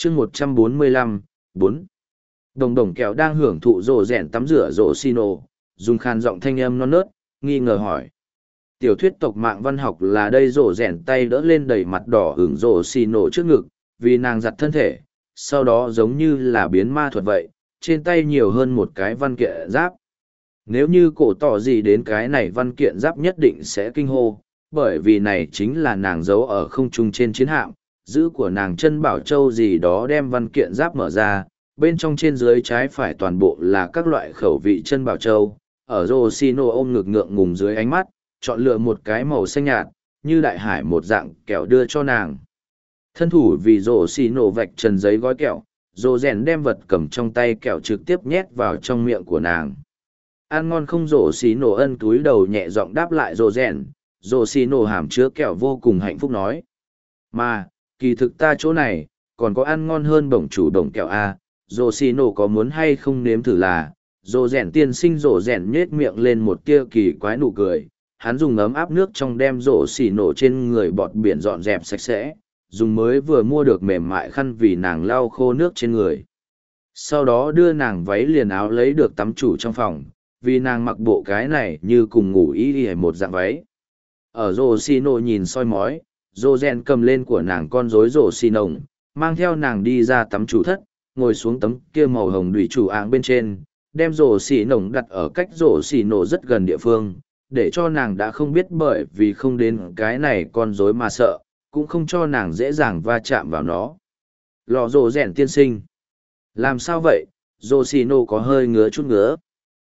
chương 145, 4. Đồng đồng kẹo đang hưởng thụ rồ rèn tắm rửa rồ xì nổ, dùng khàn giọng thanh âm non nớt, nghi ngờ hỏi. Tiểu thuyết tộc mạng văn học là đây rồ rèn tay đỡ lên đầy mặt đỏ hưởng rồ xì nổ trước ngực, vì nàng giặt thân thể, sau đó giống như là biến ma thuật vậy, trên tay nhiều hơn một cái văn kiện giáp. Nếu như cổ tỏ gì đến cái này văn kiện giáp nhất định sẽ kinh hô, bởi vì này chính là nàng giấu ở không trung trên chiến hạm, giữ của nàng chân bảo châu gì đó đem văn kiện giáp mở ra, bên trong trên dưới trái phải toàn bộ là các loại khẩu vị chân bảo châu, ở Rosino ôm ngực ngượng ngùng dưới ánh mắt, chọn lựa một cái màu xanh nhạt, như đại hải một dạng kẹo đưa cho nàng. Thân thủ vì Rosino vạch trần giấy gói kẹo, Rô rèn đem vật cầm trong tay kẹo trực tiếp nhét vào trong miệng của nàng. Ăn ngon không Rosino ân túi đầu nhẹ giọng đáp lại Rô rèn, Rosino hàm chứa kẹo vô cùng hạnh phúc nói. Mà, kỳ thực ta chỗ này, còn có ăn ngon hơn bổng chủ đồng kẹo A, Rosino có muốn hay không nếm thử là, Rô rèn tiên sinh Rô rèn nhết miệng lên một tia kỳ quái nụ cười, hắn dùng ấm áp nước trong đem Rosino trên người bọt biển dọn dẹp sạch sẽ, dùng mới vừa mua được mềm mại khăn vì nàng lau khô nước trên người. Sau đó đưa nàng váy liền áo lấy được tắm chủ trong phòng, vì nàng mặc bộ cái này như cùng ngủ y một dạng váy. Ở Rosino nhìn soi mói, Rosen cầm lên của nàng con rối Rosino, mang theo nàng đi ra tắm chủ thất, ngồi xuống tấm kia màu hồng đùi chủ áng bên trên, đem Rosino đặt ở cách Rosino rất gần địa phương, để cho nàng đã không biết bởi vì không đến cái này con rối mà sợ, cũng không cho nàng dễ dàng va chạm vào nó. Lò Rosen tiên sinh. Làm sao vậy? Rosino có hơi ngứa chút ngứa.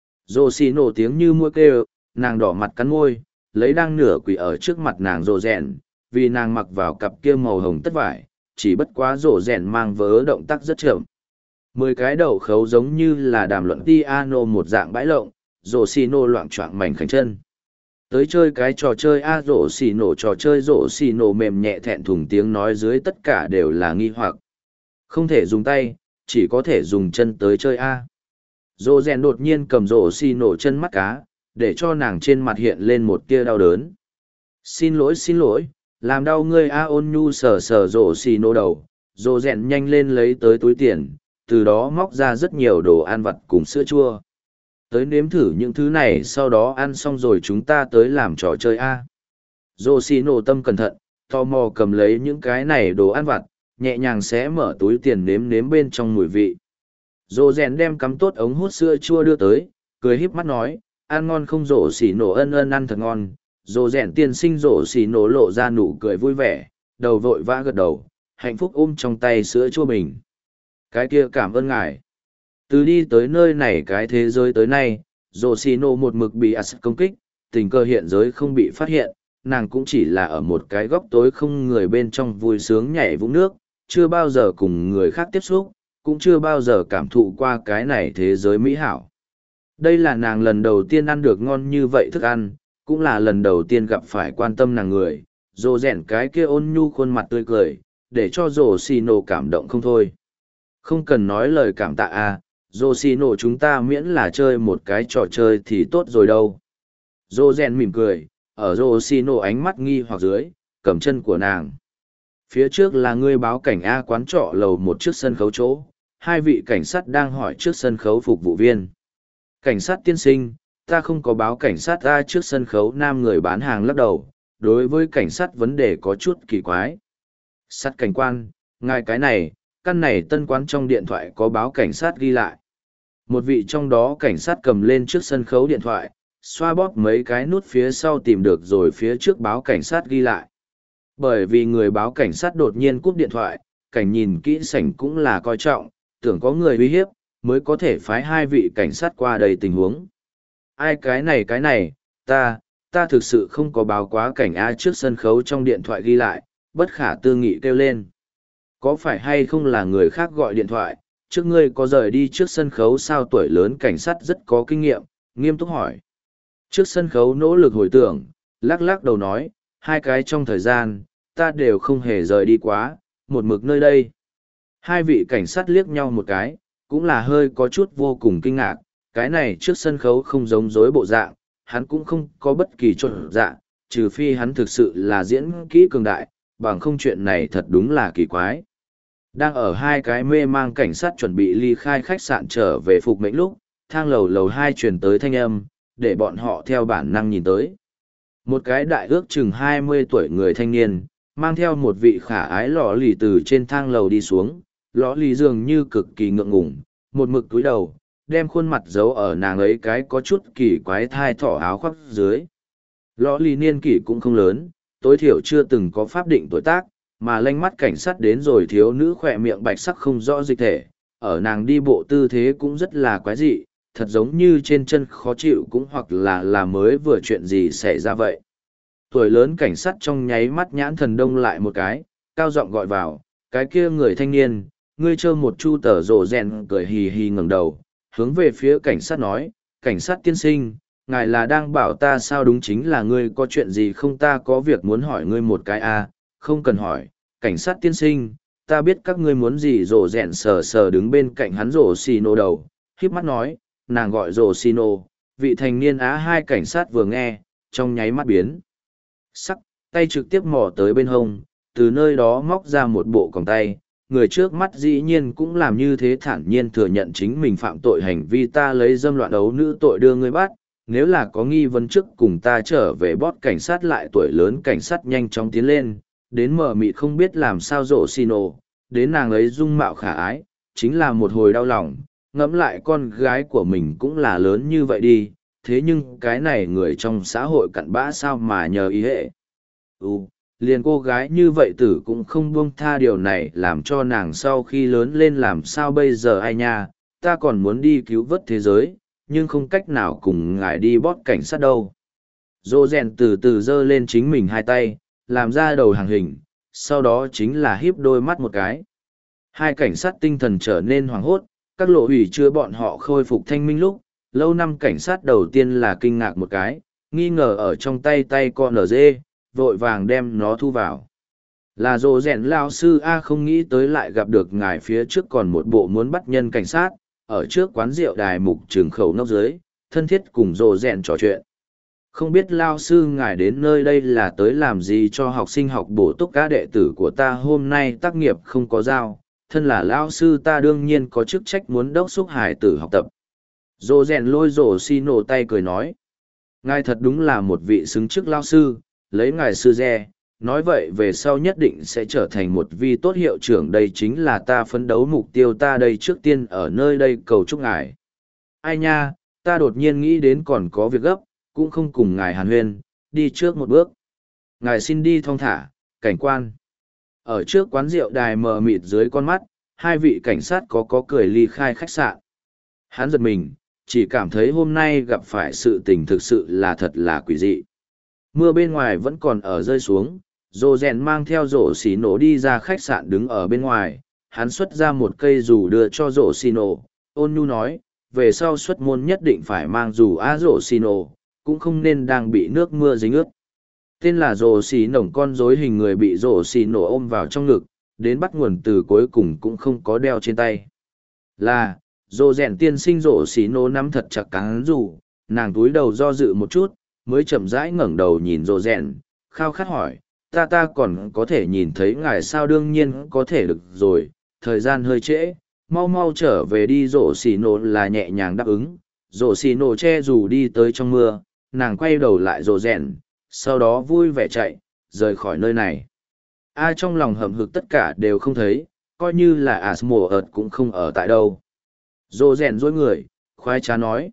Rosino tiếng như mũi kêu, nàng đỏ mặt cắn môi, lấy đang nửa quỳ ở trước mặt nàng Rosen, vì nàng mặc vào cặp kia màu hồng tất vải, chỉ bất quá Rosen mang vớ động tác rất chậm. 10 cái đầu khấu giống như là đàm luận piano một dạng bãi lộng, Rosino loạng choạng mảnh khảnh chân. Tới chơi cái trò chơi Rosino trò chơi Rosino mềm nhẹ thẹn thùng tiếng nói dưới tất cả đều là nghi hoặc. Không thể dùng tay, chỉ có thể dùng chân tới chơi A. Rosen đột nhiên cầm Rosino chân mắt cá, để cho nàng trên mặt hiện lên một tia đau đớn. Xin lỗi, làm đau ngươi A ôn nhu sờ sờ Rosino đầu. Rosen nhanh lên lấy tới túi tiền, từ đó móc ra rất nhiều đồ ăn vặt cùng sữa chua. Tới nếm thử những thứ này sau đó ăn xong rồi chúng ta tới làm trò chơi A. Rosino tâm cẩn thận, tò mò cầm lấy những cái này đồ ăn vặt, nhẹ nhàng xé mở túi tiền nếm bên trong mùi vị. Rosen đem cắm tốt ống hút sữa chua đưa tới, cười híp mắt nói, ăn ngon không Rosino ân ăn thật ngon. Rosen tiên sinh Rosino lộ ra nụ cười vui vẻ, đầu vội vã gật đầu, hạnh phúc ôm trong tay sữa chua mình. Cái kia cảm ơn ngài. Từ đi tới nơi này cái thế giới tới nay, Rosino một mực bị As công kích, tình cờ hiện giới không bị phát hiện, nàng cũng chỉ là ở một cái góc tối không người bên trong vui sướng nhảy vũng nước, chưa bao giờ cùng người khác tiếp xúc, cũng chưa bao giờ cảm thụ qua cái này thế giới mỹ hảo. Đây là nàng lần đầu tiên ăn được ngon như vậy thức ăn, cũng là lần đầu tiên gặp phải quan tâm nàng người, rồ rèn cái kia ôn nhu khuôn mặt tươi cười, để cho Rosino cảm động không thôi. Không cần nói lời cảm tạ à, Rosino chúng ta miễn là chơi một cái trò chơi thì tốt rồi đâu. Rosen mỉm cười, ở Rosino ánh mắt nghi hoặc dưới, cầm chân của nàng. Phía trước là ngươi báo cảnh A quán trọ lầu một trước sân khấu chỗ, hai vị cảnh sát đang hỏi trước sân khấu phục vụ viên. Cảnh sát tiên sinh, ta không có báo cảnh sát A trước sân khấu nam người bán hàng lắc đầu, đối với cảnh sát vấn đề có chút kỳ quái. Sát cảnh quan, ngài cái này, căn này tân quán trong điện thoại có báo cảnh sát ghi lại. Một vị trong đó cảnh sát cầm lên trước sân khấu điện thoại, xoa bóp mấy cái nút phía sau tìm được rồi phía trước báo cảnh sát ghi lại. Bởi vì người báo cảnh sát đột nhiên cúp điện thoại, cảnh nhìn kỹ sảnh cũng là coi trọng, tưởng có người uy hiếp, mới có thể phái hai vị cảnh sát qua đây tình huống. Ai cái này, ta thực sự không có báo quá cảnh A trước sân khấu trong điện thoại ghi lại, bất khả tư nghị kêu lên. Có phải hay không là người khác gọi điện thoại, trước ngươi có rời đi trước sân khấu sao tuổi lớn cảnh sát rất có kinh nghiệm, nghiêm túc hỏi. Trước sân khấu nỗ lực hồi tưởng, lắc lắc đầu nói, hai cái trong thời gian, ta đều không hề rời đi quá, một mực nơi đây. Hai vị cảnh sát liếc nhau một cái, cũng là hơi có chút vô cùng kinh ngạc, cái này trước sân khấu không giống dối bộ dạng, hắn cũng không có bất kỳ trộn dạng, trừ phi hắn thực sự là diễn kỹ cường đại, bằng không chuyện này thật đúng là kỳ quái. Đang ở hai cái mê mang cảnh sát chuẩn bị ly khai khách sạn trở về phục mệnh lúc, thang lầu lầu 2 truyền tới thanh âm, để bọn họ theo bản năng nhìn tới. Một cái đại ước chừng 20 tuổi người thanh niên, mang theo một vị khả ái lọ lì từ trên thang lầu đi xuống, lọ lì dường như cực kỳ ngượng ngùng, một mực túi đầu, đem khuôn mặt giấu ở nàng ấy cái có chút kỳ quái thai thỏ áo khoác dưới. Lọ lì niên kỷ cũng không lớn, tối thiểu chưa từng có pháp định tuổi tác, mà lanh mắt cảnh sát đến rồi thiếu nữ khỏe miệng bạch sắc không rõ dịch thể, ở nàng đi bộ tư thế cũng rất là quái dị, thật giống như trên chân khó chịu cũng hoặc là mới vừa chuyện gì xảy ra vậy. Tuổi lớn cảnh sát trong nháy mắt nhãn thần đông lại một cái, cao giọng gọi vào, cái kia người thanh niên, ngươi trơ một chu tờ rồ rèn cười hì hì ngẩng đầu, hướng về phía cảnh sát nói, cảnh sát tiên sinh, ngài là đang bảo ta sao đúng chính là ngươi có chuyện gì không ta có việc muốn hỏi ngươi một cái à, không cần hỏi, cảnh sát tiên sinh, ta biết các ngươi muốn gì rồ rèn sờ sờ đứng bên cạnh hắn rồ xì nô đầu, khiếp mắt nói, nàng gọi rồ xì nô, vị thành niên Á hai cảnh sát vừa nghe, trong nháy mắt biến. Sắc, tay trực tiếp mò tới bên hông, từ nơi đó móc ra một bộ còng tay, người trước mắt dĩ nhiên cũng làm như thế thản nhiên thừa nhận chính mình phạm tội hành vi ta lấy dâm loạn ấu nữ tội đưa ngươi bắt, nếu là có nghi vấn trước cùng ta trở về bót cảnh sát lại tuổi lớn cảnh sát nhanh chóng tiến lên, đến mờ mịt không biết làm sao rộ xì nổ, đến nàng ấy dung mạo khả ái, chính là một hồi đau lòng, ngẫm lại con gái của mình cũng là lớn như vậy đi, thế nhưng cái này người trong xã hội cặn bã sao mà nhờ ý hệ. Liền cô gái như vậy tử cũng không buông tha điều này làm cho nàng sau khi lớn lên làm sao bây giờ ai nha, ta còn muốn đi cứu vớt thế giới, nhưng không cách nào cùng ngài đi bót cảnh sát đâu. Dô rèn từ từ giơ lên chính mình hai tay, làm ra đầu hàng hình, sau đó chính là híp đôi mắt một cái. Hai cảnh sát tinh thần trở nên hoảng hốt, các lộ hủy chưa bọn họ khôi phục thanh minh lúc, lâu năm cảnh sát đầu tiên là kinh ngạc một cái, nghi ngờ ở trong tay con ở dê, vội vàng đem nó thu vào. Là rồ rèn lao sư A không nghĩ tới lại gặp được ngài phía trước còn một bộ muốn bắt nhân cảnh sát, ở trước quán rượu đài mục trường khẩu nóc dưới, thân thiết cùng rồ rèn trò chuyện. Không biết lao sư ngài đến nơi đây là tới làm gì cho học sinh học bổ túc các đệ tử của ta hôm nay tác nghiệp không có giao, thân là lao sư ta đương nhiên có chức trách muốn đốc xúc hải tử học tập. Rồ rèn lôi rồ xi nổ tay cười nói. Ngài thật đúng là một vị xứng chức lao sư, lấy ngài sư re, nói vậy về sau nhất định sẽ trở thành một vi tốt hiệu trưởng đây chính là ta phấn đấu mục tiêu ta đây trước tiên ở nơi đây cầu chúc ngài. Ai nha, ta đột nhiên nghĩ đến còn có việc gấp, cũng không cùng ngài hàn huyên, đi trước một bước. Ngài xin đi thong thả, cảnh quan. Ở trước quán rượu đài mờ mịt dưới con mắt, hai vị cảnh sát có cười ly khai khách sạn. Hắn giật mình, chỉ cảm thấy hôm nay gặp phải sự tình thực sự là thật là quỷ dị. Mưa bên ngoài vẫn còn ở rơi xuống, rồ rèn mang theo rổ xì nổ đi ra khách sạn đứng ở bên ngoài, hắn xuất ra một cây dù đưa cho rổ xì nổ, ôn nhu nói, về sau xuất môn nhất định phải mang dù rổ xì nổ, cũng không nên đang bị nước mưa dính ướt. Tên là rổ xì nổng con rối hình người bị rổ xì nổ ôm vào trong ngực, đến bắt nguồn từ cuối cùng cũng không có đeo trên tay. Là, rồ rèn tiên sinh rổ xì nổ nắm thật chặt cán dù, nàng túi đầu do dự một chút, mới chậm rãi ngẩng đầu nhìn rồ rèn, khao khát hỏi, ta còn có thể nhìn thấy ngài sao đương nhiên có thể được rồi, thời gian hơi trễ, mau mau trở về đi rổ xì nổ là nhẹ nhàng đáp ứng, rổ xì nổ che dù đi tới trong mưa, nàng quay đầu lại rồ rèn, sau đó vui vẻ chạy, rời khỏi nơi này. Ai trong lòng hậm hực tất cả đều không thấy, coi như là Asmo ợt cũng không ở tại đâu. Rồ rèn dối người, khoái trá nói.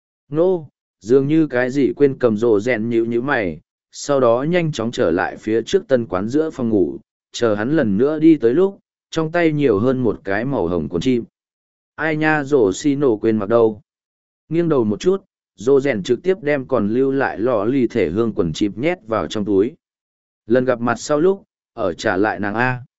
Nô, dường như cái gì quên cầm rồ rèn nhíu mày, sau đó nhanh chóng trở lại phía trước tân quán giữa phòng ngủ, chờ hắn lần nữa đi tới lúc, trong tay nhiều hơn một cái màu hồng cuốn chim. Ai nha rồ xi nổ quên mặc đâu. Nghiêng đầu một chút, rồ rèn trực tiếp đem còn lưu lại lọ ly thể hương quần chip nhét vào trong túi. Lần gặp mặt sau lúc, ở trả lại nàng A.